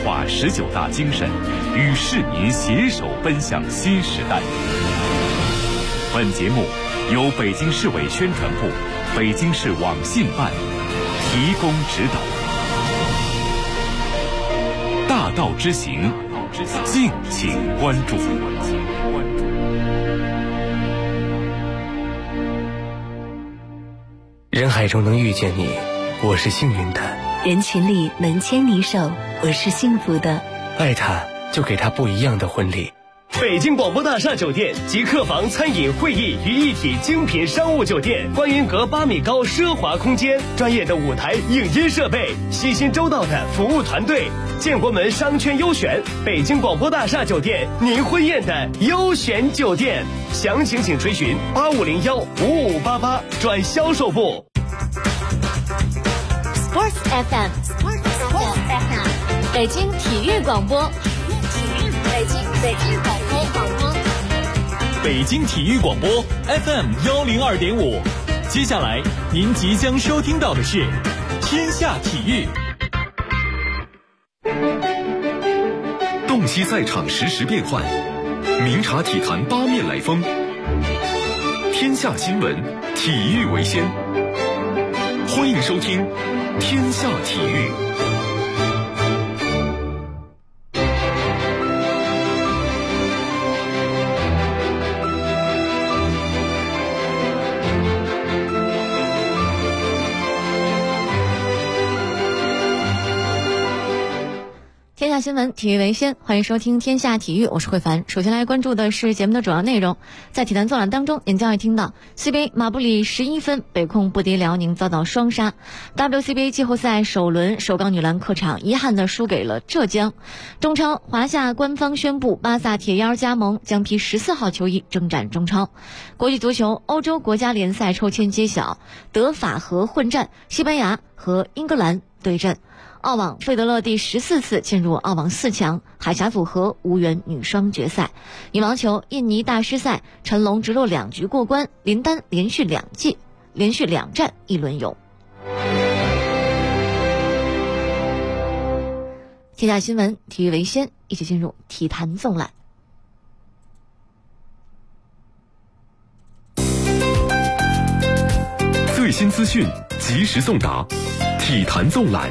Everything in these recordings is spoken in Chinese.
化19大精神，与市民携手奔向新时代。本节目由北京市委宣传部、北京市网信办提供指导。大道之行，敬请关注。 人海中能遇见你，我是幸运的； 人群里能牵你手，我是幸福的。 爱他，就给他不一样的婚礼。 北京广播大厦酒店集客房、餐饮、会议于一体精品商务酒店，观云阁8米高奢华空间，专业的舞台影音设备，细心周到的服务团队，建国门商圈优选，北京广播大厦酒店您婚宴的优选酒店。详情请垂询8501-5588转销售部。 Sports FM， 北京体育广播，北京广播， 北京体育广播 FM102.5。接下来您即将收听到的是天下体育。 洞悉赛场实时变幻，明察体坛八面来风。天下新闻，体育为先。欢迎收听天下体育。 天下新闻，体育为先，欢迎收听天下体育，我是慧凡。首先来关注的是节目的主要内容。在体坛纵览当中，您将会听到 CBA 马布里11分，北控不敌辽宁遭到双杀。WCBA 季后赛首轮，首钢女篮客场遗憾地输给了浙江。中超华夏官方宣布，巴萨铁腰加盟，将批14号球衣征战中超。国际足球欧洲国家联赛抽签揭晓，德法和混战，西班牙和英格兰对阵。澳网费德勒第14次进入澳网4强，海峡组合无缘女双决赛。羽毛球印尼大师赛，陈龙直落2局过关，林丹连续2战1轮游。天下新闻，体育为先，一起进入体坛纵览。 最新资讯，及时送达，体坛纵览。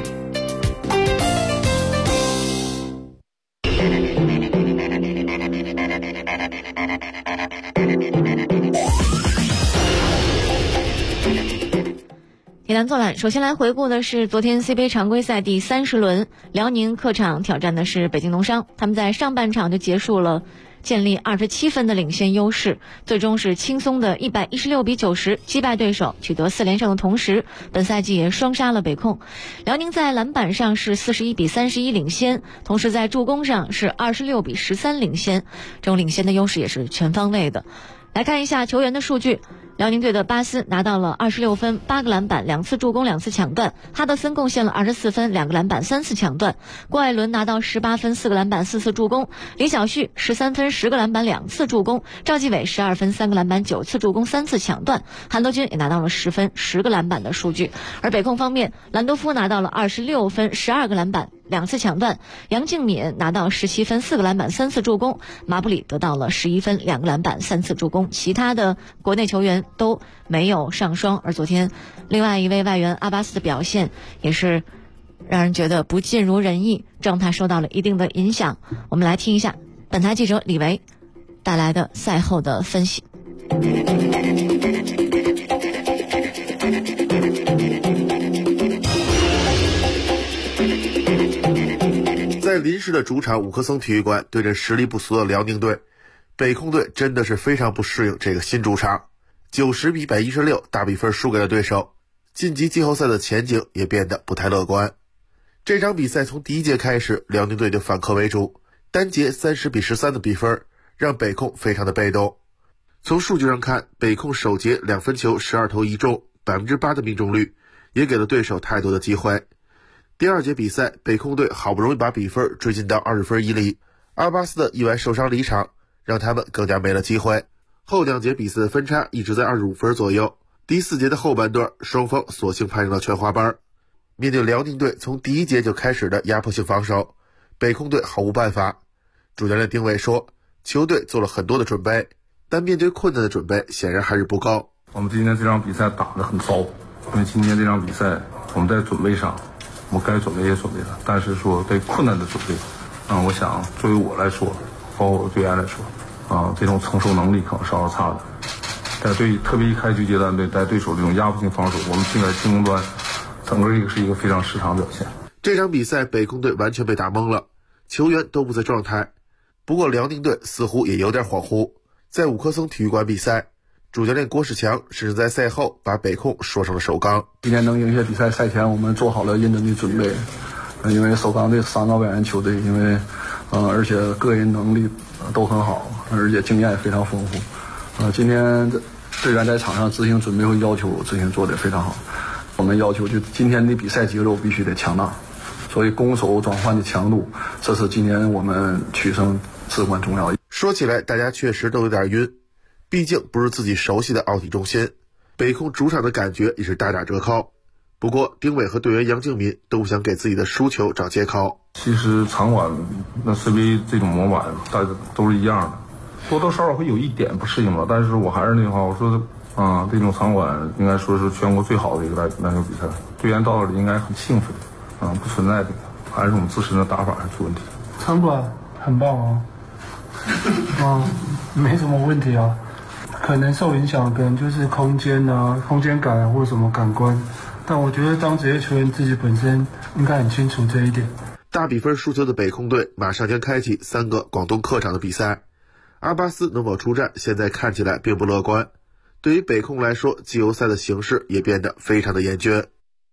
体坛纵览，首先来回顾的是昨天 CBA 常规赛第30轮，辽宁客场挑战的是北京农商，他们在上半场就结束了建立27分的领先优势，最终是轻松的116比90击败对手，取得4连胜的同时，本赛季也双杀了北控。辽宁在篮板上是41比31领先，同时在助攻上是26比13领先，这种领先的优势也是全方位的。来看一下球员的数据。辽宁队的巴斯拿到了26分8个篮板2次助攻2次抢断，哈德森贡献了24分2个篮板3次抢断，郭艾伦拿到18分4个篮板4次助攻，李晓旭13分10个篮板2次助攻，赵继伟12分3个篮板9次助攻3次抢断，韩德君也拿到了10分10个篮板的数据。而北控方面，兰多夫拿到了26分12个篮板2次抢断，杨敬敏拿到17分4个篮板3次助攻，马布里得到了11分2个篮板3次助攻，其他的国内球员都没有上双。而昨天另外一位外援阿巴斯的表现也是让人觉得不尽如人意，状态受到了一定的影响。我们来听一下本台记者李维带来的赛后的分析。 在临时的主场五棵松体育馆对阵实力不俗的辽宁队，北控队真的是非常不适应这个新主场，90比116大比分输给了对手，晋级季后赛的前景也变得不太乐观。这场比赛从第一节开始，辽宁队就反客为主，单节30比13的比分让北控非常的被动。从数据上看，北控首节2分球12投1中，8%的命中率，也给了对手太多的机会。第二节比赛，北控队好不容易把比分追进到20分以里，阿巴斯的意外受伤离场，让他们更加没了机会。后两节比赛的分差一直在25分左右。第4节的后半段，双方索性攀上了全华班。面对辽宁队从第一节就开始的压迫性防守， 北控队毫无办法。主教练丁伟说，球队做了很多的准备，但面对困难的准备显然还是不够。 我们今天这场比赛打得很糟，因为今天这场比赛我们在准备上，我们该准备也准备了，但是说对困难的准备，我想作为我来说，包括我队员来说，这种承受能力可能稍稍差的。在特别一开局阶段在对手这种压迫性防守，我们现在进攻端整个是一个非常失常表现。 这场比赛北控队完全被打懵了，球员都不在状态。不过辽宁队似乎也有点恍惚。在五棵松体育馆比赛，主教练郭士强甚至在赛后把北控说成了首钢。 今天能赢下比赛，赛前我们做好了认真的准备，因为首钢队3个外援球队，因为而且个人能力都很好，而且经验也非常丰富。今天队员在场上执行准备和要求执行做得非常好。我们要求就今天的比赛节奏必须得强大，所以攻守转换的强度，这是今年我们取胜至关重要。 说起来大家确实都有点晕，毕竟不是自己熟悉的奥体中心，北控主场的感觉也是大打折扣。不过丁伟和队员杨敬民都不想给自己的输球找借口。 其实场馆那 CBA 这种模板大家都是一样的，多多少少会有一点不适应吧，但是我还是那句话，我说这种场馆应该说是全国最好的一个篮球比赛，队员到这里应该很兴奋，不存在这个，还是我们自身的打法出问题。 场馆很棒没什么问题啊，可能受影响可能就是空间感或什么感官，但我觉得当职业球员自己本身应该很清楚这一点。 大比分输球的北控队马上将开启3个广东客场的比赛，阿巴斯能否出战现在看起来并不乐观。对于北控来说，季后赛的形势也变得非常的严峻。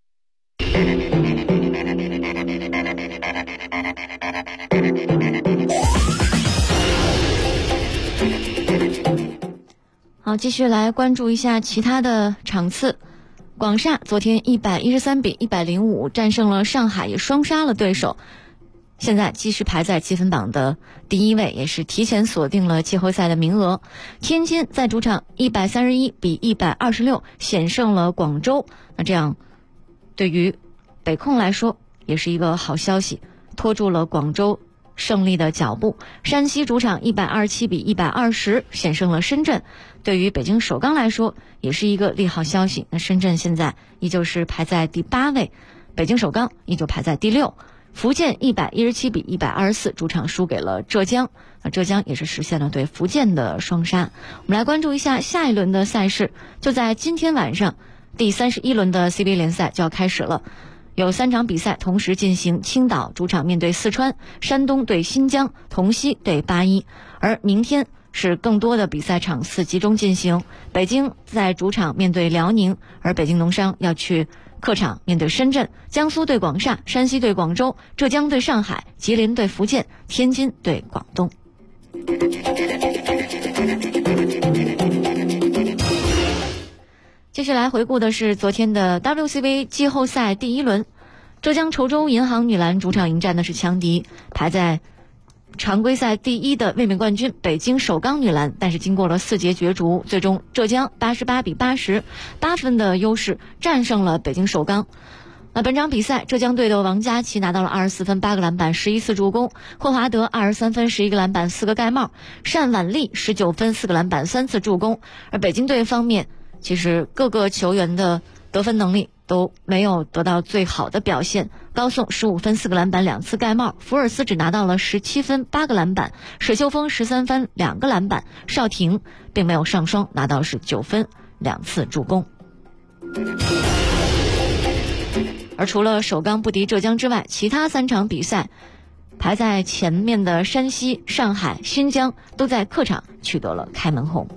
好，继续来关注一下其他的场次。广厦昨天113比105战胜了上海，也双杀了对手，现在继续排在积分榜的第1位，也是提前锁定了季后赛的名额。天津在主场131比126险胜了广州，那这样对于北控来说也是一个好消息，拖住了广州胜利的脚步。山西主场127比120险胜了深圳，对于北京首钢来说也是一个利好消息。那深圳现在依旧是排在第8位，北京首钢依旧排在第6。福建117比124主场输给了浙江，那浙江也是实现了对福建的双杀。我们来关注一下下一轮的赛事，就在今天晚上，第31轮的 CBA 联赛就要开始了。有3场比赛同时进行，青岛主场面对四川，山东对新疆，同曦对八一。而明天是更多的比赛场次集中进行，北京在主场面对辽宁，而北京农商要去客场面对深圳，江苏对广厦，山西对广州，浙江对上海，吉林对福建，天津对广东。接下来回顾的是昨天的 WCBA 季后赛第1轮，浙江稠州银行女篮主场迎战的是强敌，排在常规赛第1的卫冕冠军北京首钢女篮，但是经过了4节角逐，最终浙江88比80，8分的优势战胜了北京首钢。那本场比赛，浙江队的王佳琪拿到了24分、8个篮板、11次助攻；霍华德23分、11个篮板、4个盖帽；单婉丽19分、4个篮板、3次助攻。而北京队方面，其实各个球员的得分能力都没有得到最好的表现。高颂15分、4个篮板、2次盖帽；福尔斯只拿到了17分、8个篮板；水秀峰13分、2个篮板；邵婷并没有上双，拿到是9分、2次助攻。而除了首钢不敌浙江之外，其他3场比赛排在前面的山西、上海、新疆都在客场取得了开门红。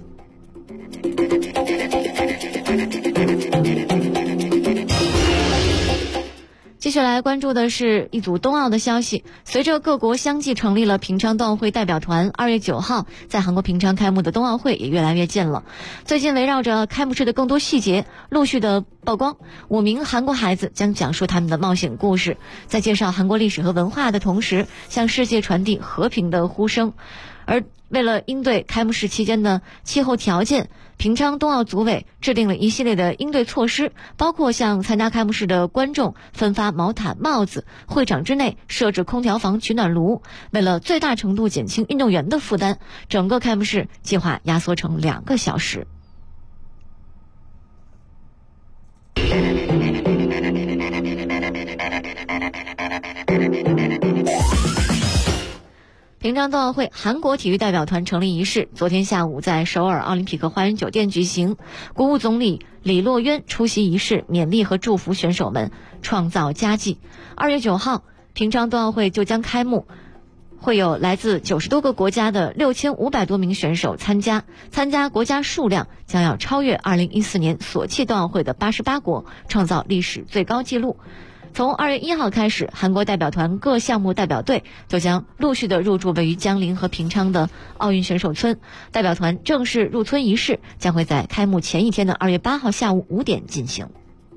接下来关注的是一组冬奥的消息。随着各国相继成立了平昌冬奥会代表团，2月9号在韩国平昌开幕的冬奥会也越来越近了。最近围绕着开幕式的更多细节陆续的曝光，5名韩国孩子将讲述他们的冒险故事，在介绍韩国历史和文化的同时，向世界传递和平的呼声。而为了应对开幕式期间的气候条件，平昌冬奥组委制定了一系列的应对措施，包括向参加开幕式的观众分发毛毯、帽子，会场之内设置空调房、取暖炉。为了最大程度减轻运动员的负担，整个开幕式计划压缩成2个小时。平昌冬奥会韩国体育代表团成立仪式昨天下午在首尔奥林匹克花园酒店举行，国务总理李洛渊出席仪式，勉励和祝福选手们创造佳绩。2月9号，平昌冬奥会就将开幕，会有来自90多个国家的6500多名选手参加国家数量将要超越2014年索契冬奥会的88国，创造历史最高纪录。从2月1号开始，韩国代表团各项目代表队就将陆续的入驻位于江陵和平昌的奥运选手村。代表团正式入村仪式将会在开幕前一天的2月8号下午5点进行。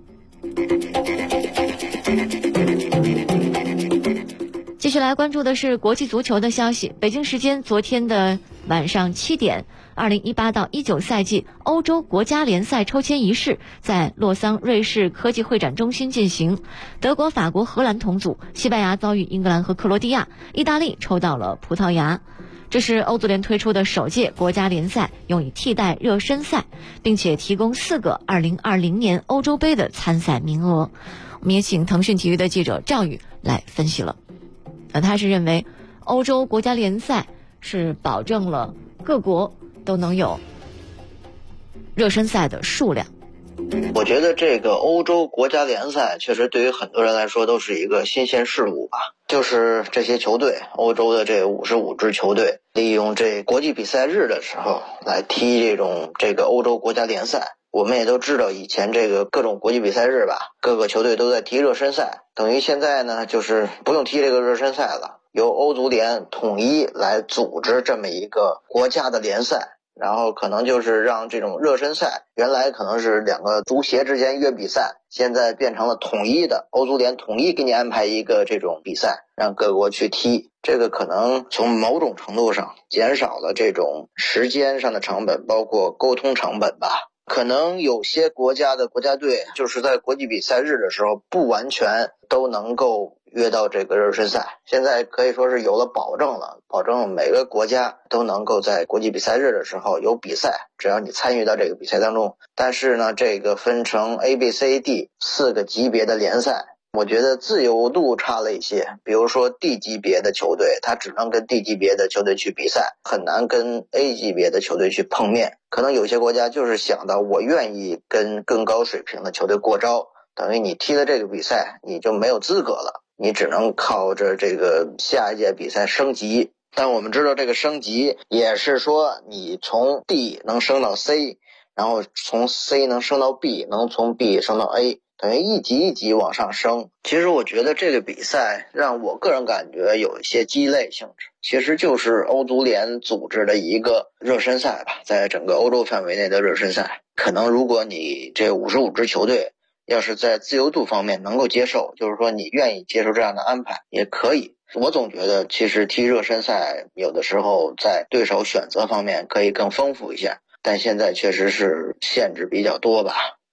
继续来关注的是国际足球的消息。北京时间昨天的晚上7点，2018到19赛季欧洲国家联赛抽签仪式在洛桑瑞士科技会展中心进行。德国、法国、荷兰同组，西班牙遭遇英格兰和克罗地亚，意大利抽到了葡萄牙。这是欧足联推出的首届国家联赛，用以替代热身赛，并且提供4个2020年欧洲杯的参赛名额。我们也请腾讯体育的记者赵宇来分析了。他是认为欧洲国家联赛是保证了各国都能有热身赛的数量。 我觉得这个欧洲国家联赛确实对于很多人来说都是一个新鲜事物吧，就是这些球队，欧洲的这55支球队利用这国际比赛日的时候来踢这个欧洲国家联赛。我们也都知道以前这个各种国际比赛日吧，各个球队都在踢热身赛，等于现在呢就是不用踢这个热身赛了，由欧足联统一来组织这么一个国家的联赛，然后可能就是让这种热身赛原来可能是2个足协之间约比赛，现在变成了统一的，欧足联统一给你安排一个这种比赛，让各国去踢。这个可能从某种程度上减少了这种时间上的成本，包括沟通成本吧。可能有些国家的国家队就是在国际比赛日的时候不完全都能够约到这个热身赛，现在可以说是有了保证了，保证每个国家都能够在国际比赛日的时候有比赛，只要你参与到这个比赛当中。但是呢，这个分成 A、B、C、D 4个级别的联赛，我觉得自由度差了一些。比如说 D 级别的球队，他只能跟 D 级别的球队去比赛，很难跟 A 级别的球队去碰面。可能有些国家就是想到我愿意跟更高水平的球队过招，等于你踢了这个比赛你就没有资格了，你只能靠着这个下一届比赛升级。但我们知道这个升级也是说你从 D 能升到 C， 然后从 C 能升到 B， 能从 B 升到 A，等于一级一级往上升。其实我觉得这个比赛让我个人感觉有一些鸡肋性质，其实就是欧足联组织的一个热身赛吧，在整个欧洲范围内的热身赛。可能如果你这55支球队要是在自由度方面能够接受，就是说你愿意接受这样的安排也可以。我总觉得其实踢热身赛有的时候在对手选择方面可以更丰富一下，但现在确实是限制比较多吧。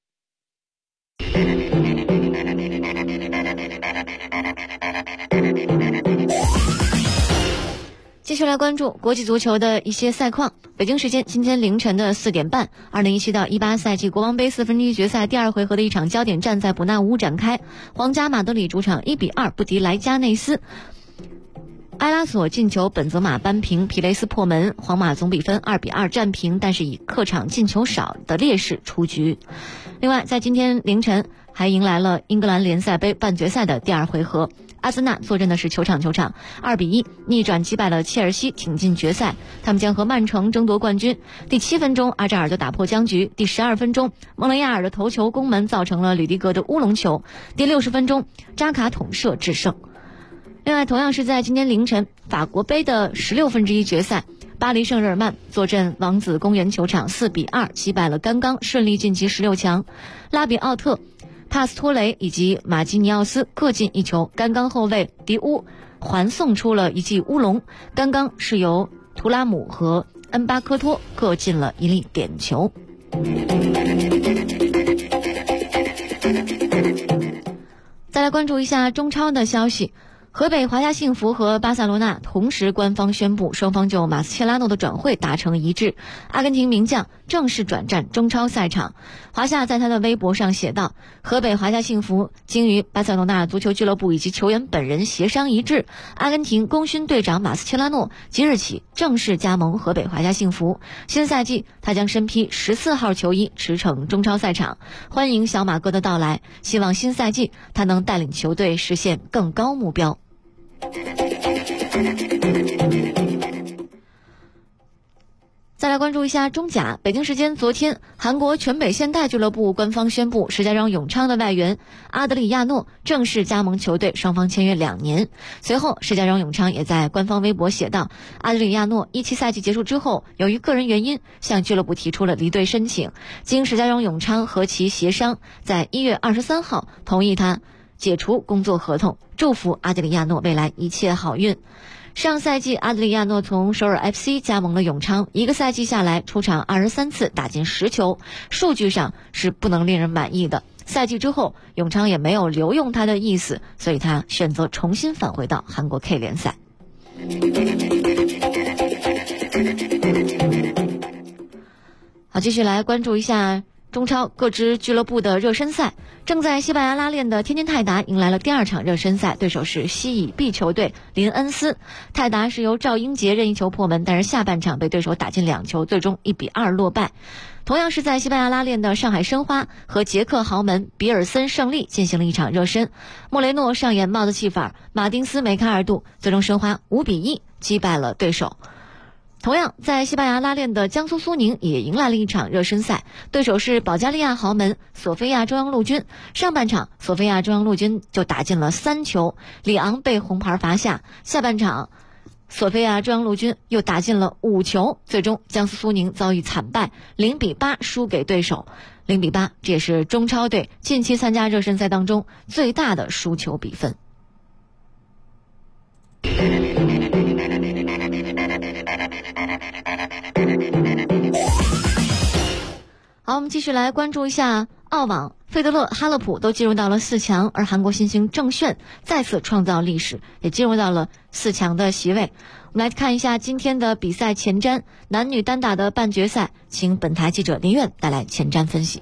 继续来关注国际足球的一些赛况。北京时间今天凌晨的4点半，2017到18赛季国王杯4分之一决赛第2回合的一场焦点战在伯纳乌展开，皇家马德里主场1比2不敌莱加内斯。埃拉索进球，本泽马扳平，皮雷斯破门，皇马总比分2比2战平，但是以客场进球少的劣势出局。另外在今天凌晨还迎来了英格兰联赛杯半决赛的第2回合，阿森纳坐镇的是球场2比1逆转击败了切尔西，挺进决赛，他们将和曼城争夺冠军。第7分钟阿扎尔就打破僵局，第12分钟蒙雷亚尔的头球攻门造成了吕迪格的乌龙球，第60分钟扎卡捅射制胜。另外同样是在今天凌晨法国杯的16分之一决赛，巴黎圣日耳曼坐镇王子公园球场4比2击败了甘刚，顺利晋级16强。拉比奥特、帕斯托雷以及马基尼奥斯各进一球，甘刚后卫迪乌还送出了一记乌龙。甘刚是由图图拉姆和恩巴科托各进了1粒点球。再来关注一下中超的消息。河北华夏幸福和巴塞罗那同时官方宣布，双方就马斯切拉诺的转会达成一致，阿根廷名将正式转战中超赛场。华夏在他的微博上写道，河北华夏幸福经与巴塞罗那足球俱乐部以及球员本人协商一致，阿根廷功勋队长马斯切拉诺即日起正式加盟河北华夏幸福，新赛季他将身披14号球衣驰骋中超赛场，欢迎小马哥的到来，希望新赛季他能带领球队实现更高目标。再来关注一下中甲。北京时间昨天，韩国全北现代俱乐部官方宣布，石家庄永昌的外援阿德里亚诺正式加盟球队，双方签约2年。随后，石家庄永昌也在官方微博写道，阿德里亚诺17赛季结束之后，由于个人原因向俱乐部提出了离队申请，经石家庄永昌和其协商，在1月23号同意他解除工作合同，祝福阿德里亚诺未来一切好运。上赛季阿德里亚诺从首尔 FC 加盟了永昌，1个赛季下来出场23次，打进10球，数据上是不能令人满意的。赛季之后，永昌也没有留用他的意思，所以他选择重新返回到韩国 K 联赛。好，继续来关注一下中超各支俱乐部的热身赛。正在西班牙拉练的天津泰达迎来了第2场热身赛，对手是西乙 B 球队林恩斯。泰达是由赵英杰任意球破门，但是下半场被对手打进2球，最终1比2落败。同样是在西班牙拉练的上海申花和捷克豪门比尔森胜利进行了一场热身，莫雷诺上演帽子戏法，马丁斯梅开二度，最终申花5比1击败了对手。同样在西班牙拉练的江苏苏宁也迎来了一场热身赛，对手是保加利亚豪门索菲亚中央陆军。上半场索菲亚中央陆军就打进了3球，里昂被红牌罚下，下半场索菲亚中央陆军又打进了5球，最终江苏苏宁遭遇惨败，0比8输给对手。0比8，这也是中超队近期参加热身赛当中最大的输球比分。好，我们继续来关注一下澳网，费德勒、哈勒普都进入到了4强，而韩国新星郑铉再次创造历史，也进入到了4强的席位。我们来看一下今天的比赛前瞻，男女单打的半决赛，请本台记者林苑带来前瞻分析。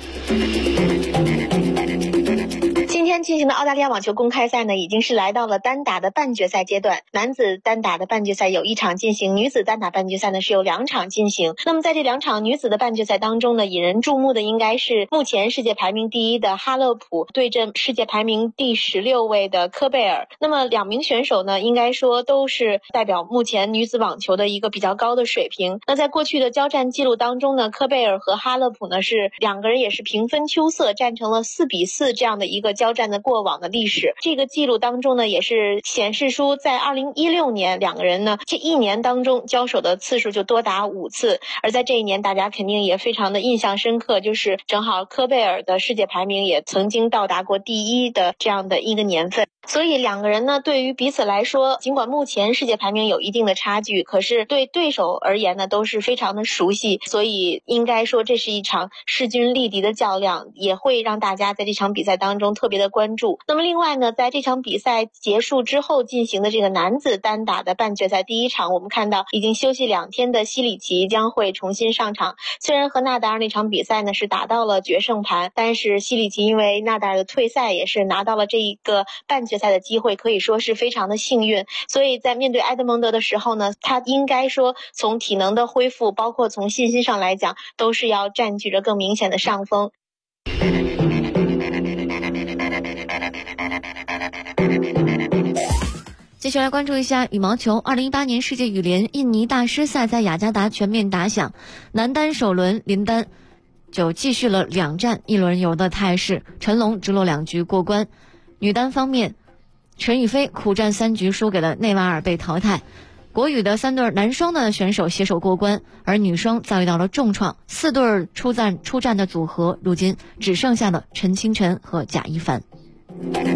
今天进行的澳大利亚网球公开赛呢，已经是来到了单打的半决赛阶段。男子单打的半决赛有1场进行，女子单打半决赛呢是有2场进行。那么在这2场女子的半决赛当中呢，引人注目的应该是目前世界排名第1的哈勒普对阵世界排名第16位的科贝尔。那么2名选手呢，应该说都是代表目前女子网球的一个比较高的水平。那在过去的交战记录当中呢，科贝尔和哈勒普呢是2个人也是平分秋色，战成了4比4这样的一个交战的过往的历史。这个记录当中呢，也是显示出在2016年2个人呢这1年当中交手的次数就多达5次。而在这一年大家肯定也非常的印象深刻，就是正好科贝尔的世界排名也曾经到达过第1的这样的一个年份。所以2个人呢，对于彼此来说，尽管目前世界排名有一定的差距，可是对对手而言呢，都是非常的熟悉。所以应该说这是一场势均力敌的较量，也会让大家在这场比赛当中特别的关注。那么另外呢，在这场比赛结束之后进行的这个男子单打的半决赛第1场，我们看到已经休息2天的西里奇将会重新上场。虽然和纳达尔那场比赛呢是打到了决胜盘，但是西里奇因为纳达尔的退赛也是拿到了这一个半决赛的机会，可以说是非常的幸运。所以在面对埃德蒙德的时候呢，他应该说从体能的恢复，包括从信心上来讲，都是要占据着更明显的上风。 接下来关注一下羽毛球。2018年世界羽联印尼大师赛在雅加达全面打响，男单首轮林丹就继续了2战1轮游的态势，陈龙直落2局过关。女单方面，陈雨菲苦战3局输给了内瓦尔被淘汰。国羽的3对男双的选手携手过关，而女双遭遇到了重创，4对出战的组合如今只剩下了陈清晨和贾一凡。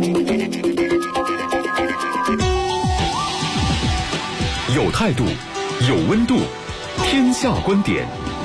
有态度， 有温度，天下观点。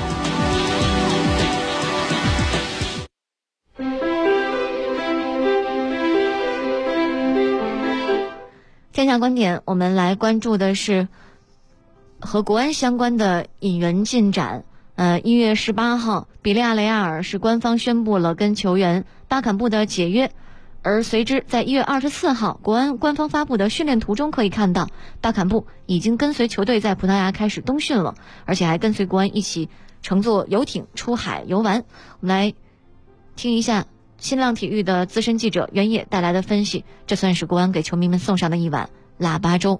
天下观点，我们来关注的是和国安相关的引援进展。1月18号，比利亚雷亚尔是官方宣布了跟球员巴坎布的解约，而随之在1月24号，国安官方发布的训练图中可以看到，巴坎布已经跟随球队在葡萄牙开始冬训了，而且还跟随国安一起乘坐游艇出海游玩。我们来听一下新浪体育的资深记者袁野带来的分析，这算是国安给球迷们送上的一碗腊八粥。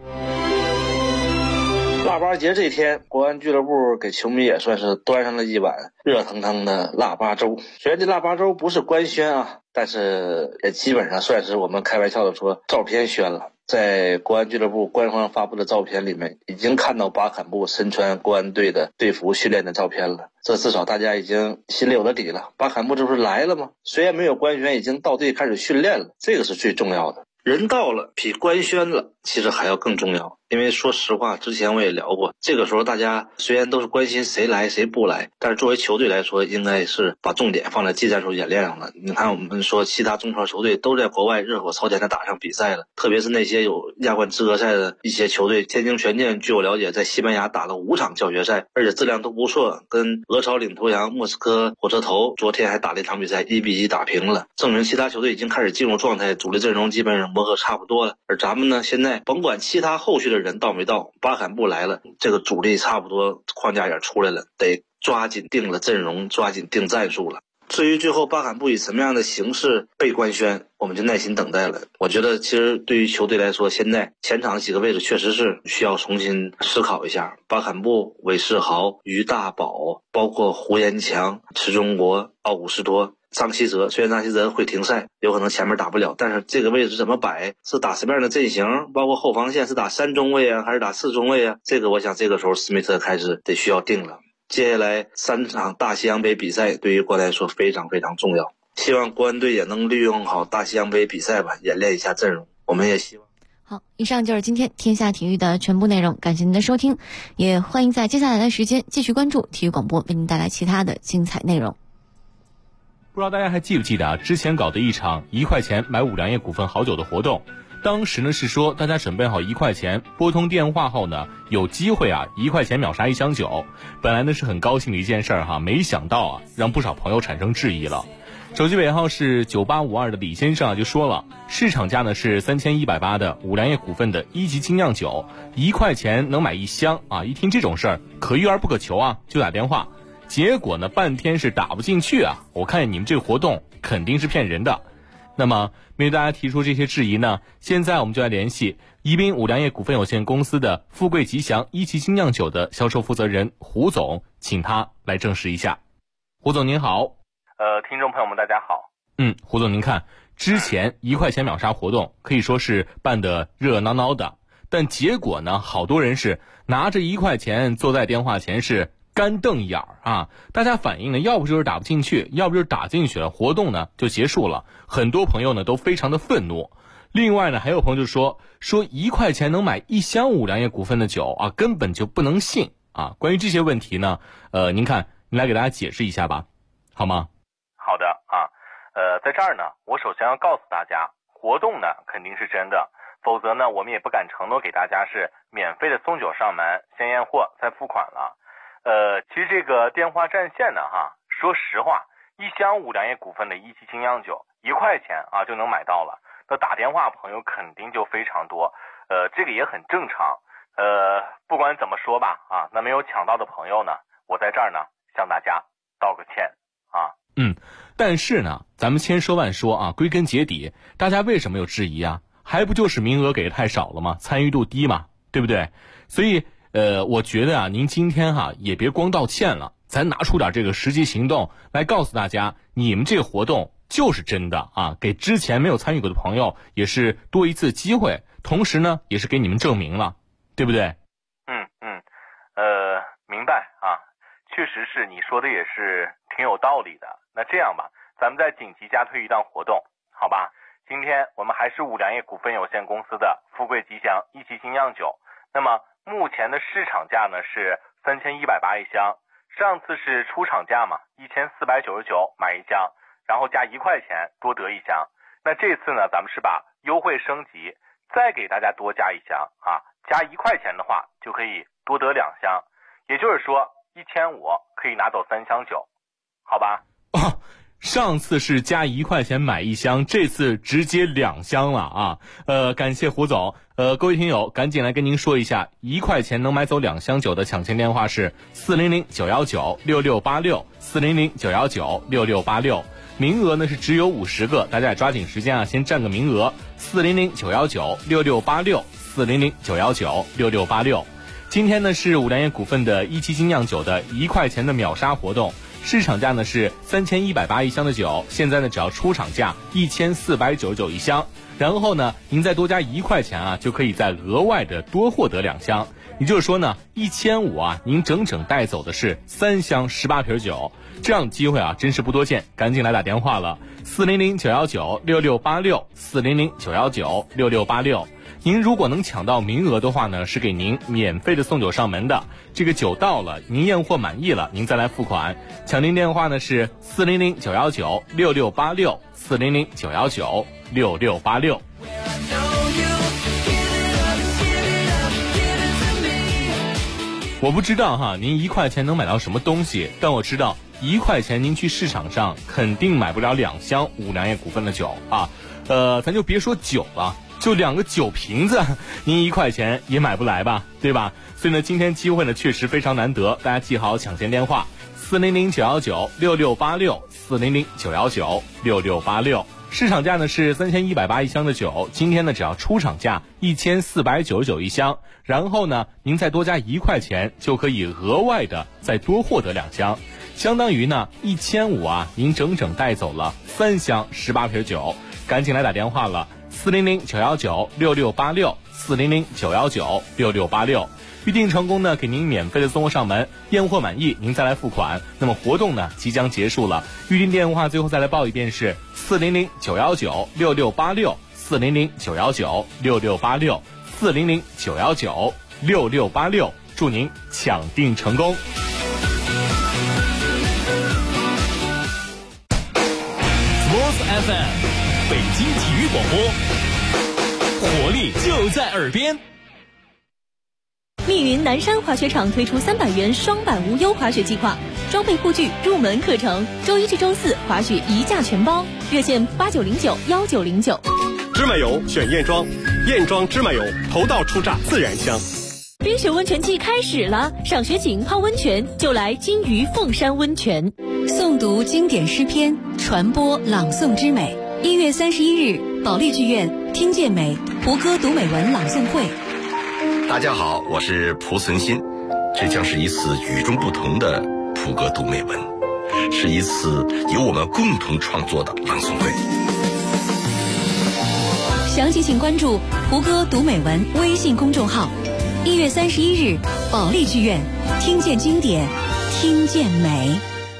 腊八节这天，国安俱乐部给球迷也算是端上了一碗热腾腾的腊八粥。虽然这腊八粥不是官宣啊，但是也基本上算是我们开玩笑的说照片宣了。在国安俱乐部官方发布的照片里面，已经看到巴坎布身穿国安队的队服训练的照片了。这至少大家已经心里有了底了。巴坎布这不是来了吗？虽然没有官宣，已经到队开始训练了，这个是最重要的。人到了比官宣了其实还要更重要，因为说实话，之前我也聊过，这个时候大家虽然都是关心谁来谁不来，但是作为球队来说，应该是把重点放在技战术演练上了。你看我们说其他中超球队都在国外热火朝天的打上比赛了，特别是那些有亚冠资格赛的一些球队，天津权健据我了解在西班牙打了5场教学赛，而且质量都不错，跟俄超领头羊莫斯科火车头昨天还打了一场比赛1-1打平了，证明其他球队已经开始进入状态，主力阵容基本上磨合差不多了。而咱们呢，现在甭管其他后续的人到没到，巴坎布来了，这个主力差不多框架也出来了，得抓紧定了阵容，抓紧定战术了。至于最后巴坎布以什么样的形式被官宣，我们就耐心等待了。我觉得其实对于球队来说，现在前场几个位置确实是需要重新思考一下。巴坎布、韦世豪、于大宝，包括胡延强、池中国、奥古斯托、张稀哲，虽然张稀哲会停赛，有可能前面打不了，但是这个位置怎么摆，是打什么样的阵型，包括后防线是打3中卫啊，还是打4中卫啊，这个我想这个时候斯密特开始得需要定了。接下来3场大西洋杯比赛对于国安来说非常非常重要，希望国安队也能利用好大西洋杯比赛吧，演练一下阵容。我们也希望。 好，以上就是今天天下体育的全部内容，感谢您的收听，也欢迎在接下来的时间继续关注体育广播，为您带来其他的精彩内容。 不知道大家还记不记得啊？之前搞的一场1块钱买5粮液股份好酒的活动，当时呢是说大家准备好1块钱，拨通电话后呢，有机会啊1块钱秒杀1箱酒。本来呢是很高兴的一件事儿哈，没想到啊让不少朋友产生质疑了。手机尾号是9852的李先生啊就说了，市场价呢是3180的5粮液股份的1级精酿酒，1块钱能买1箱啊！一听这种事儿，可遇而不可求啊，就打电话。结果呢，半天是打不进去啊！我看你们这个活动肯定是骗人的。那么，面对大家提出这些质疑呢，现在我们就来联系宜宾5粮液股份有限公司的富贵吉祥1级精酿酒的销售负责人胡总，请他来证实一下。胡总您好。 听众朋友们大家好。 胡总您看，之前1块钱秒杀活动可以说是办得热热闹闹的，但结果呢，好多人是拿着1块钱坐在电话前是干瞪眼啊！大家反映呢，要不就是打不进去，要不就是打进去了，活动呢就结束了。很多朋友呢都非常的愤怒。另外呢，还有朋友就说1块钱能买1箱5粮液股份的酒啊，根本就不能信啊！关于这些问题呢，您来给大家解释一下吧，好吗？ 好的啊，在这儿呢，我首先要告诉大家，活动呢肯定是真的，否则呢我们也不敢承诺给大家是免费的送酒上门，先验货再付款了。其实这个电话占线呢说实话，1箱5粮液股份的1级精酿酒1块钱啊就能买到了，那打电话朋友肯定就非常多，这个也很正常。不管怎么说吧那没有抢到的朋友呢，我在这儿呢向大家道个歉啊。 但是呢，咱们千说万说啊，归根结底，大家为什么有质疑啊？还不就是名额给的太少了吗？参与度低嘛，对不对？所以我觉得您今天也别光道歉了，咱拿出点这个实际行动来告诉大家，你们这个活动就是真的啊，给之前没有参与过的朋友也是多一次机会，同时呢，也是给你们证明了，对不对？ 明白啊，确实是你说的也是挺有道理的。那这样吧，咱们再紧急加推一档活动，好吧？今天我们还是5粮液股份有限公司的富贵吉祥1级精酿酒， 那么目前的市场价呢是3180一箱，上次是出厂价嘛，1499买一箱，然后加1块钱多得一箱。那这次呢，咱们是把优惠升级，再给大家多加一箱啊，加1块钱的话就可以多得2箱，也就是说1500可以拿走3箱酒，好吧？ 上次是加1块钱买一箱，这次直接2箱了啊！感谢胡总。各位听友，赶紧来跟您说一下，1块钱能买走2箱酒的抢钱电话是400-919-6686，400-919-6686。名额呢是只有50个，大家也抓紧时间啊，先占个名额。400-919-6686，400-919-6686。今天呢是五粮液股份的一期精酿酒的1块钱的秒杀活动。市场价呢是3180一箱的酒，现在呢只要出厂价1499一箱，然后呢您再多加1块钱啊，就可以再额外的多获得2箱。也就是说呢，1500啊，您整整带走的是3箱18瓶酒，这样的机会啊真是不多见，赶紧来打电话了，400-919-6686，400-919-6686。您如果能抢到名额的话呢，是给您免费的送酒上门的。这个酒到了，您验货满意了，您再来付款。抢订电话呢是400-919-6686，400-919-6686。我不知道哈，您1块钱能买到什么东西，但我知道1块钱您去市场上肯定买不了2箱五粮液股份的酒啊。咱就别说酒了，就2个酒瓶子，您1块钱也买不来吧，对吧？所以呢，今天机会呢确实非常难得，大家记好抢钱电话：400-919-6686，400-919-6686。市场价呢是3180一箱的酒，今天呢只要出厂价1499一箱，然后呢您再多加1块钱，就可以额外的再多获得2箱，相当于呢1500啊，您整整带走了3箱18瓶酒。赶紧来打电话了，400-919-6686，400-919-6686。预定成功呢，给您免费的送货上门，验货满意您再来付款。那么活动呢即将结束了，预定电话最后再来报一遍是400-919-6686，400-919-6686，400-919-6686。祝您抢订成功。 Sports FM， 北京体育广播，活力就在耳边。 密云南山滑雪场推出300元双板无忧滑雪计划，装备护具、入门课程，周一至周四滑雪1价全包，热线8909-1909。 芝麻油选燕庄，燕庄芝麻油头道出榨自然香。 冰雪温泉季开始了，赏雪景泡温泉就来金鱼凤山温泉。 诵读经典诗篇，传播朗诵之美。1月31日，保利剧院听见美胡歌读美文朗诵会。 大家好，我是蒲存昕，这将是一次与众不同的蒲歌读美文，是一次由我们共同创作的朗诵会。 详情请关注胡歌读美文微信公众号。1月31日，保利剧院听见经典，听见美。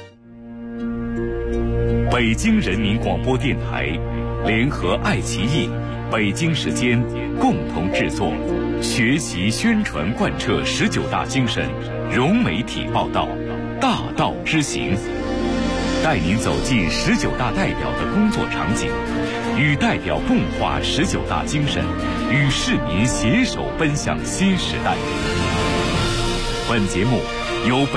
北京人民广播电台联合爱奇艺、北京时间共同制作，学习宣传贯彻19大精神，融媒体报道，大道之行，带您走进19大代表的工作场景，与代表共话19大精神，与市民携手奔向新时代。本节目由